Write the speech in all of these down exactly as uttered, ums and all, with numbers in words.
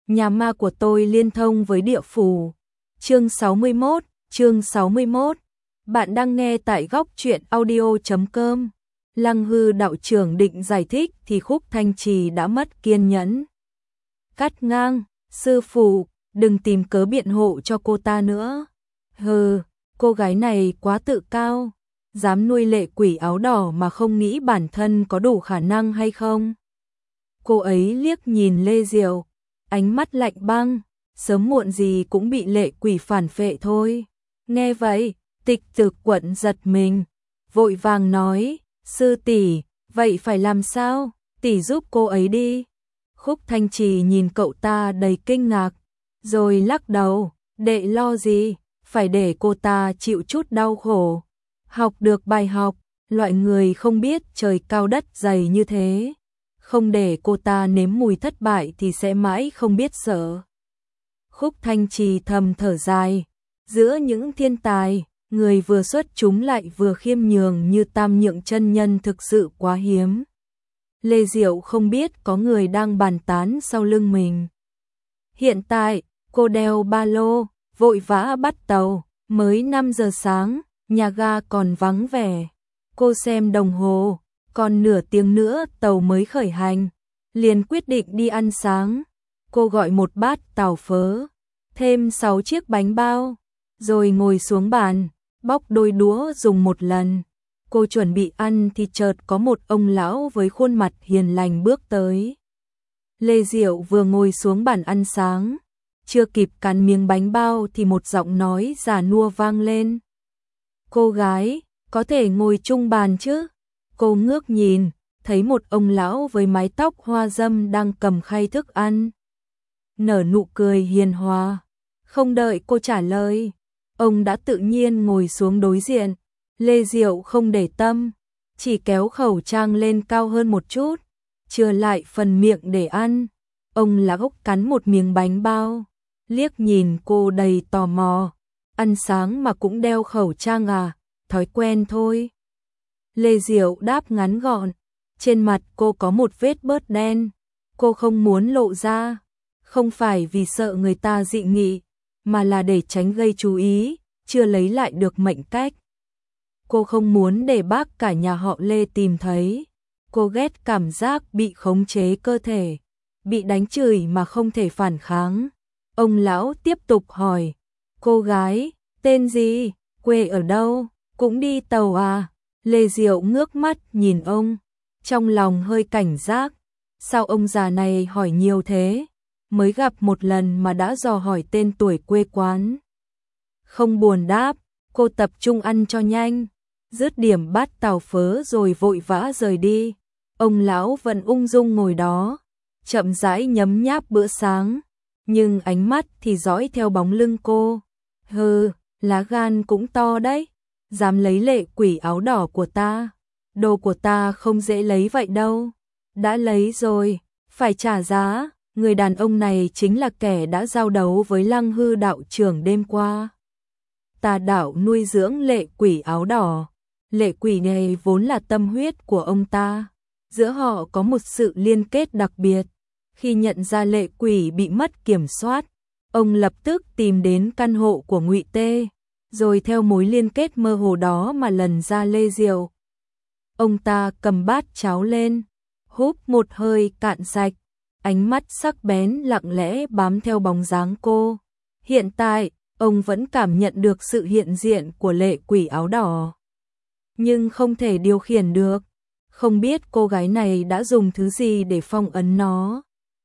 Nhà ma của tôi liên thông với địa phủ. Chương sáu mươi mốt, chương sáu mươi mốt. Bạn đang nghe tại góc truyện audio chấm com. Lăng Hư đạo trưởng định giải thích thì Khúc Thanh Trì đã mất kiên nhẫn. Cắt ngang, sư phụ, đừng tìm cớ biện hộ cho cô ta nữa. Hừ, cô gái này quá tự cao, dám nuôi lệ quỷ áo đỏ mà không nghĩ bản thân có đủ khả năng hay không. Cô ấy liếc nhìn Lê Diệu, ánh mắt lạnh băng, sớm muộn gì cũng bị lệ quỷ phản phệ thôi. Nghe vậy, Tịch Dực Quận giật mình, vội vàng nói, sư tỷ, vậy phải làm sao, tỷ giúp cô ấy đi. Khúc Thanh Trì nhìn cậu ta đầy kinh ngạc, rồi lắc đầu, đệ lo gì, phải để cô ta chịu chút đau khổ. Học được bài học, loại người không biết trời cao đất dày như thế. Không để cô ta nếm mùi thất bại thì sẽ mãi không biết sợ. Khúc Thanh Trì thầm thở dài, giữa những thiên tài, người vừa xuất chúng lại vừa khiêm nhường như Tam Nhượng chân nhân thực sự quá hiếm. Lê Diệu không biết có người đang bàn tán sau lưng mình. Hiện tại, cô đeo ba lô, vội vã bắt tàu, mới năm giờ sáng, nhà ga còn vắng vẻ. Cô xem đồng hồ, còn nửa tiếng nữa tàu mới khởi hành, liền quyết định đi ăn sáng. Cô gọi một bát tàu phớ, thêm sáu chiếc bánh bao, rồi ngồi xuống bàn, bóc đôi đũa dùng một lần. Cô chuẩn bị ăn thì chợt có một ông lão với khuôn mặt hiền lành bước tới. Lê Diệu vừa ngồi xuống bàn ăn sáng, chưa kịp cắn miếng bánh bao thì một giọng nói già nua vang lên. Cô gái, có thể ngồi chung bàn chứ? Cô ngước nhìn, thấy một ông lão với mái tóc hoa râm đang cầm khay thức ăn. Nở nụ cười hiền hòa, không đợi cô trả lời, ông đã tự nhiên ngồi xuống đối diện. Lê Diệu không để tâm, chỉ kéo khẩu trang lên cao hơn một chút, chừa lại phần miệng để ăn. Ông lão cắn một miếng bánh bao, liếc nhìn cô đầy tò mò. Ăn sáng mà cũng đeo khẩu trang à? Thói quen thôi. Lê Diệu đáp ngắn gọn, trên mặt cô có một vết bớt đen, cô không muốn lộ ra, không phải vì sợ người ta dị nghị, mà là để tránh gây chú ý, chưa lấy lại được mệnh cách. Cô không muốn để bác cả nhà họ Lê tìm thấy, cô ghét cảm giác bị khống chế cơ thể, bị đánh chửi mà không thể phản kháng. Ông lão tiếp tục hỏi, cô gái, tên gì, quê ở đâu, cũng đi tàu à? Lê Diệu ngước mắt nhìn ông, trong lòng hơi cảnh giác, sao ông già này hỏi nhiều thế, mới gặp một lần mà đã dò hỏi tên tuổi quê quán. Không buồn đáp, cô tập trung ăn cho nhanh, dứt điểm bát tàu phớ rồi vội vã rời đi. Ông lão vẫn ung dung ngồi đó, chậm rãi nhấm nháp bữa sáng, nhưng ánh mắt thì dõi theo bóng lưng cô. Hừ, lá gan cũng to đấy, dám lấy lệ quỷ áo đỏ của ta, đồ của ta không dễ lấy vậy đâu. Đã lấy rồi, phải trả giá. Người đàn ông này chính là kẻ đã giao đấu với Lăng Hư đạo trưởng đêm qua. Tà đạo nuôi dưỡng lệ quỷ áo đỏ, lệ quỷ này vốn là tâm huyết của ông ta, giữa họ có một sự liên kết đặc biệt. Khi nhận ra lệ quỷ bị mất kiểm soát, ông lập tức tìm đến căn hộ của Ngụy Tê, rồi theo mối liên kết mơ hồ đó mà lần ra Lê Diệu. Ông ta cầm bát cháo lên, húp một hơi cạn sạch, ánh mắt sắc bén lặng lẽ bám theo bóng dáng cô. Hiện tại, ông vẫn cảm nhận được sự hiện diện của lệ quỷ áo đỏ, nhưng không thể điều khiển được. Không biết cô gái này đã dùng thứ gì để phong ấn nó.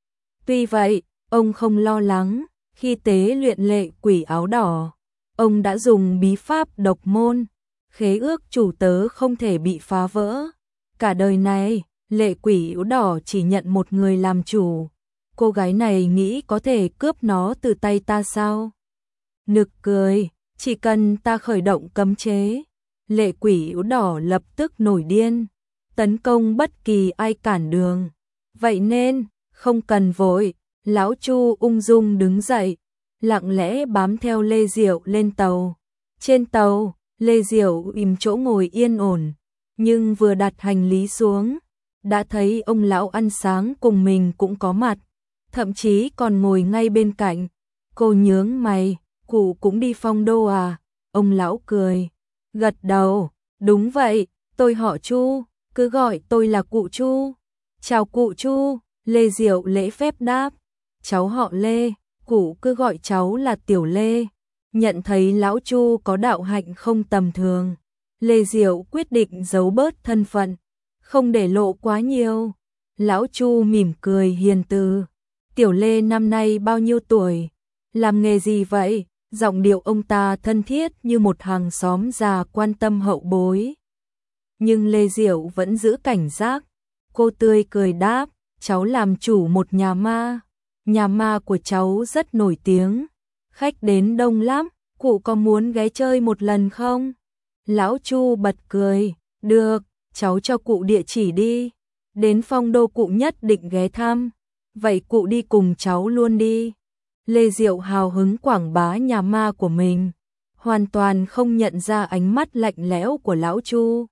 Tuy vậy, ông không lo lắng, khi tế luyện lệ quỷ áo đỏ, ông đã dùng bí pháp độc môn, khế ước chủ tớ không thể bị phá vỡ. Cả đời này, lệ quỷ áo đỏ chỉ nhận một người làm chủ. Cô gái này nghĩ có thể cướp nó từ tay ta sao? Nực cười, chỉ cần ta khởi động cấm chế, lệ quỷ áo đỏ lập tức nổi điên, tấn công bất kỳ ai cản đường. Vậy nên, không cần vội. Lão Chu ung dung đứng dậy, lặng lẽ bám theo Lê Diệu lên tàu. Trên tàu, Lê Diệu im chỗ ngồi yên ổn, nhưng vừa đặt hành lý xuống, đã thấy ông lão ăn sáng cùng mình cũng có mặt. thậm chí còn ngồi ngay bên cạnh. Cô nhướng mày, cụ cũng đi phong đô à? Ông lão cười, gật đầu, đúng vậy, tôi họ Chu, cứ gọi tôi là cụ Chu. Chào cụ Chu, Lê Diệu lễ phép đáp, cháu họ Lê, cụ cứ gọi cháu là Tiểu Lê. Nhận thấy lão Chu có đạo hạnh không tầm thường, Lê Diệu quyết định giấu bớt thân phận, không để lộ quá nhiều. Lão Chu mỉm cười hiền từ, Tiểu Lê năm nay bao nhiêu tuổi, làm nghề gì vậy? Giọng điệu ông ta thân thiết như một hàng xóm già quan tâm hậu bối. Nhưng Lê Diệu vẫn giữ cảnh giác, cô tươi cười đáp, cháu làm chủ một nhà ma, nhà ma của cháu rất nổi tiếng, khách đến đông lắm, cụ có muốn ghé chơi một lần không? Lão Chu bật cười, được, cháu cho cụ địa chỉ đi, đến phong đô cụ nhất định ghé thăm, vậy cụ đi cùng cháu luôn đi. Lê Diệu hào hứng quảng bá nhà ma của mình, hoàn toàn không nhận ra ánh mắt lạnh lẽo của lão Chu.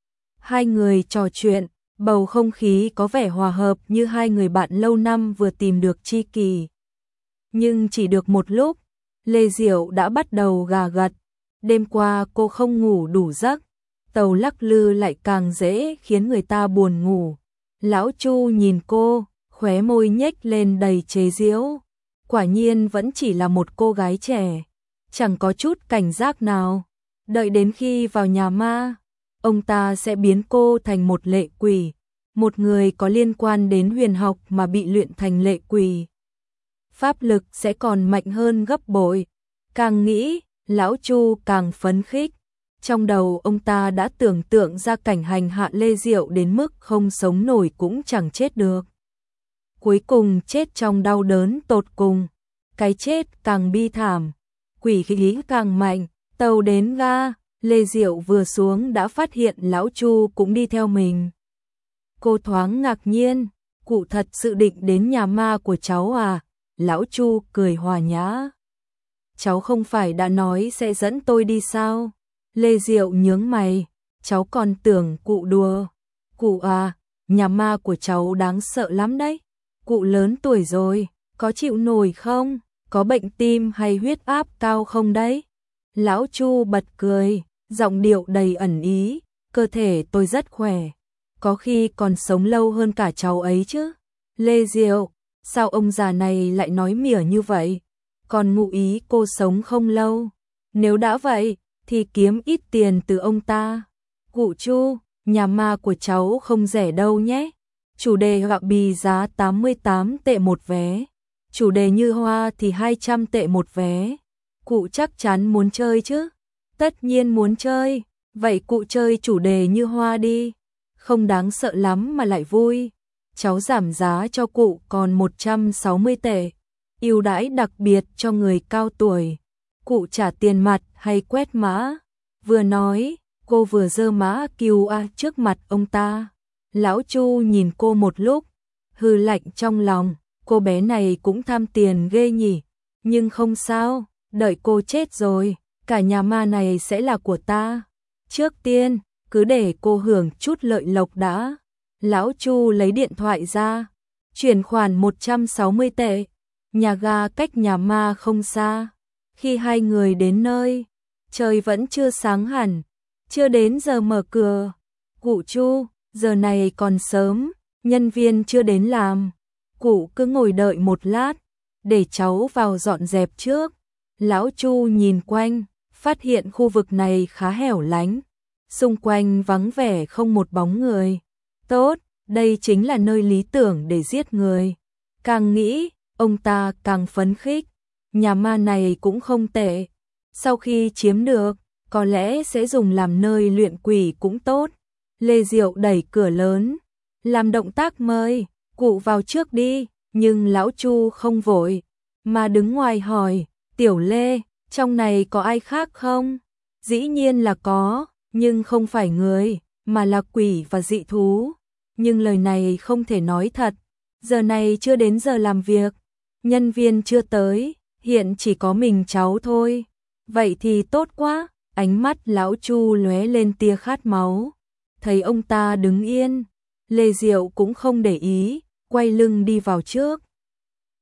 Hai người trò chuyện, bầu không khí có vẻ hòa hợp như hai người bạn lâu năm vừa tìm được tri kỷ. Nhưng chỉ được một lúc, Lê Diệu đã bắt đầu gà gật, đêm qua cô không ngủ đủ giấc, tàu lắc lư lại càng dễ khiến người ta buồn ngủ. Lão Chu nhìn cô, khóe môi nhếch lên đầy chế giễu. Quả nhiên vẫn chỉ là một cô gái trẻ, chẳng có chút cảnh giác nào. Đợi đến khi vào nhà ma, ông ta sẽ biến cô thành một lệ quỷ, một người có liên quan đến huyền học mà bị luyện thành lệ quỷ. Pháp lực sẽ còn mạnh hơn gấp bội. Càng nghĩ, lão Chu càng phấn khích. Trong đầu ông ta đã tưởng tượng ra cảnh hành hạ Lê Diệu đến mức không sống nổi cũng chẳng chết được. Cuối cùng chết trong đau đớn tột cùng, cái chết càng bi thảm, quỷ khí càng mạnh. Tàu đến ga, Lê Diệu vừa xuống đã phát hiện lão Chu cũng đi theo mình. Cô thoáng ngạc nhiên, cụ thật sự định đến nhà ma của cháu à? Lão Chu cười hòa nhã. Cháu không phải đã nói sẽ dẫn tôi đi sao? Lê Diệu nhướng mày, cháu còn tưởng cụ đùa. Cụ à, nhà ma của cháu đáng sợ lắm đấy. Cụ lớn tuổi rồi, có chịu nổi không? Có bệnh tim hay huyết áp cao không đấy? Lão Chu bật cười, giọng điệu đầy ẩn ý, cơ thể tôi rất khỏe, có khi còn sống lâu hơn cả cháu ấy chứ. Lê Diệu, sao ông già này lại nói mỉa như vậy? Còn ngụ ý cô sống không lâu. Nếu đã vậy, thì kiếm ít tiền từ ông ta. Cụ Chu, nhà ma của cháu không rẻ đâu nhé. Chủ đề gạo bì giá tám mươi tám tệ một vé. Chủ đề như hoa thì hai trăm tệ một vé. Cụ chắc chắn muốn chơi chứ? Tất nhiên muốn chơi. Vậy cụ chơi chủ đề như hoa đi. Không đáng sợ lắm mà lại vui. Cháu giảm giá cho cụ còn một trăm sáu mươi tệ. Ưu đãi đặc biệt cho người cao tuổi. Cụ trả tiền mặt hay quét mã? Vừa nói, cô vừa giơ mã quy rờ trước mặt ông ta. Lão Chu nhìn cô một lúc, hừ lạnh trong lòng, cô bé này cũng tham tiền ghê nhỉ. Nhưng không sao, đợi cô chết rồi, cả nhà ma này sẽ là của ta. Trước tiên, cứ để cô hưởng chút lợi lộc đã. Lão Chu lấy điện thoại ra, chuyển khoản một trăm sáu mươi tệ. Nhà ga cách nhà ma không xa. Khi hai người đến nơi, trời vẫn chưa sáng hẳn, chưa đến giờ mở cửa. Cụ Chu, giờ này còn sớm, nhân viên chưa đến làm. Cụ cứ ngồi đợi một lát, để cháu vào dọn dẹp trước. Lão Chu nhìn quanh, phát hiện khu vực này khá hẻo lánh, xung quanh vắng vẻ không một bóng người. Tốt, đây chính là nơi lý tưởng để giết người. Càng nghĩ, ông ta càng phấn khích. Nhà ma này cũng không tệ. Sau khi chiếm được, có lẽ sẽ dùng làm nơi luyện quỷ cũng tốt. Lê Diệu đẩy cửa lớn, làm động tác mời, cụ vào trước đi. Nhưng lão Chu không vội, mà đứng ngoài hỏi, Tiểu Lê, trong này có ai khác không? Dĩ nhiên là có, nhưng không phải người, mà là quỷ và dị thú. Nhưng lời này không thể nói thật, giờ này chưa đến giờ làm việc, nhân viên chưa tới, hiện chỉ có mình cháu thôi. Vậy thì tốt quá, ánh mắt lão Chu lóe lên tia khát máu. Thấy ông ta đứng yên, Lê Diệu cũng không để ý, quay lưng đi vào trước.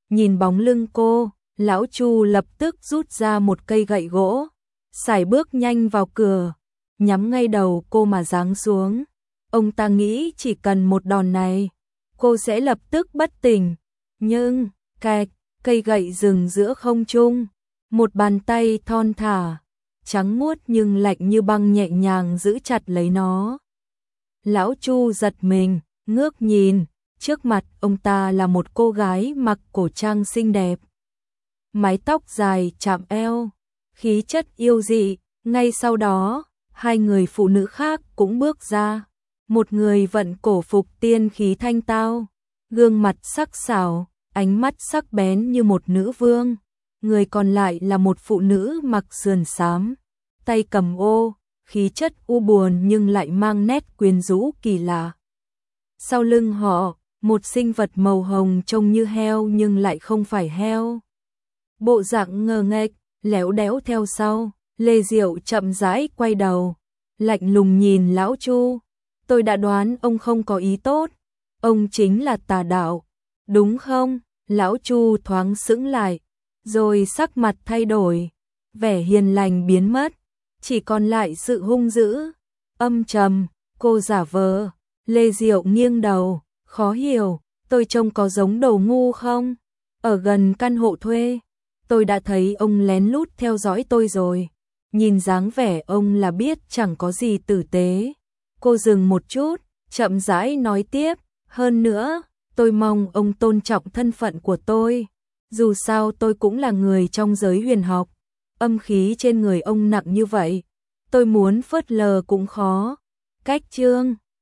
Nhìn bóng lưng cô, lão Chu lập tức rút ra một cây gậy gỗ, sải bước nhanh vào cửa, nhắm ngay đầu cô mà giáng xuống. Ông ta nghĩ chỉ cần một đòn này, cô sẽ lập tức bất tỉnh. Nhưng, cạch, cây gậy dừng giữa không trung, một bàn tay thon thả, trắng muốt nhưng lạnh như băng nhẹ nhàng giữ chặt lấy nó. Lão Chu giật mình, ngước nhìn, trước mặt ông ta là một cô gái mặc cổ trang xinh đẹp. Mái tóc dài chạm eo, khí chất yêu dị. Ngay sau đó, hai người phụ nữ khác cũng bước ra. Một người vận cổ phục tiên khí thanh tao, gương mặt sắc sảo, ánh mắt sắc bén như một nữ vương. Người còn lại là một phụ nữ mặc sườn xám, tay cầm ô, khí chất u buồn nhưng lại mang nét quyến rũ kỳ lạ. Sau lưng họ, một sinh vật màu hồng trông như heo nhưng lại không phải heo. Bộ dạng ngơ nghếch, léo đéo theo sau. Lê Diệu chậm rãi quay đầu, lạnh lùng nhìn lão Chu. Tôi đã đoán ông không có ý tốt, ông chính là tà đạo, đúng không? Lão Chu thoáng sững lại, rồi sắc mặt thay đổi, vẻ hiền lành biến mất, chỉ còn lại sự hung dữ, âm trầm. Cô giả vờ. Lê Diệu nghiêng đầu, khó hiểu, tôi trông có giống đồ ngu không? Ở gần căn hộ thuê, tôi đã thấy ông lén lút theo dõi tôi rồi. Nhìn dáng vẻ ông là biết chẳng có gì tử tế. Cô dừng một chút, chậm rãi nói tiếp, hơn nữa, tôi mong ông tôn trọng thân phận của tôi. Dù sao tôi cũng là người trong giới huyền học, âm khí trên người ông nặng như vậy, tôi muốn phớt lờ cũng khó. Cách chương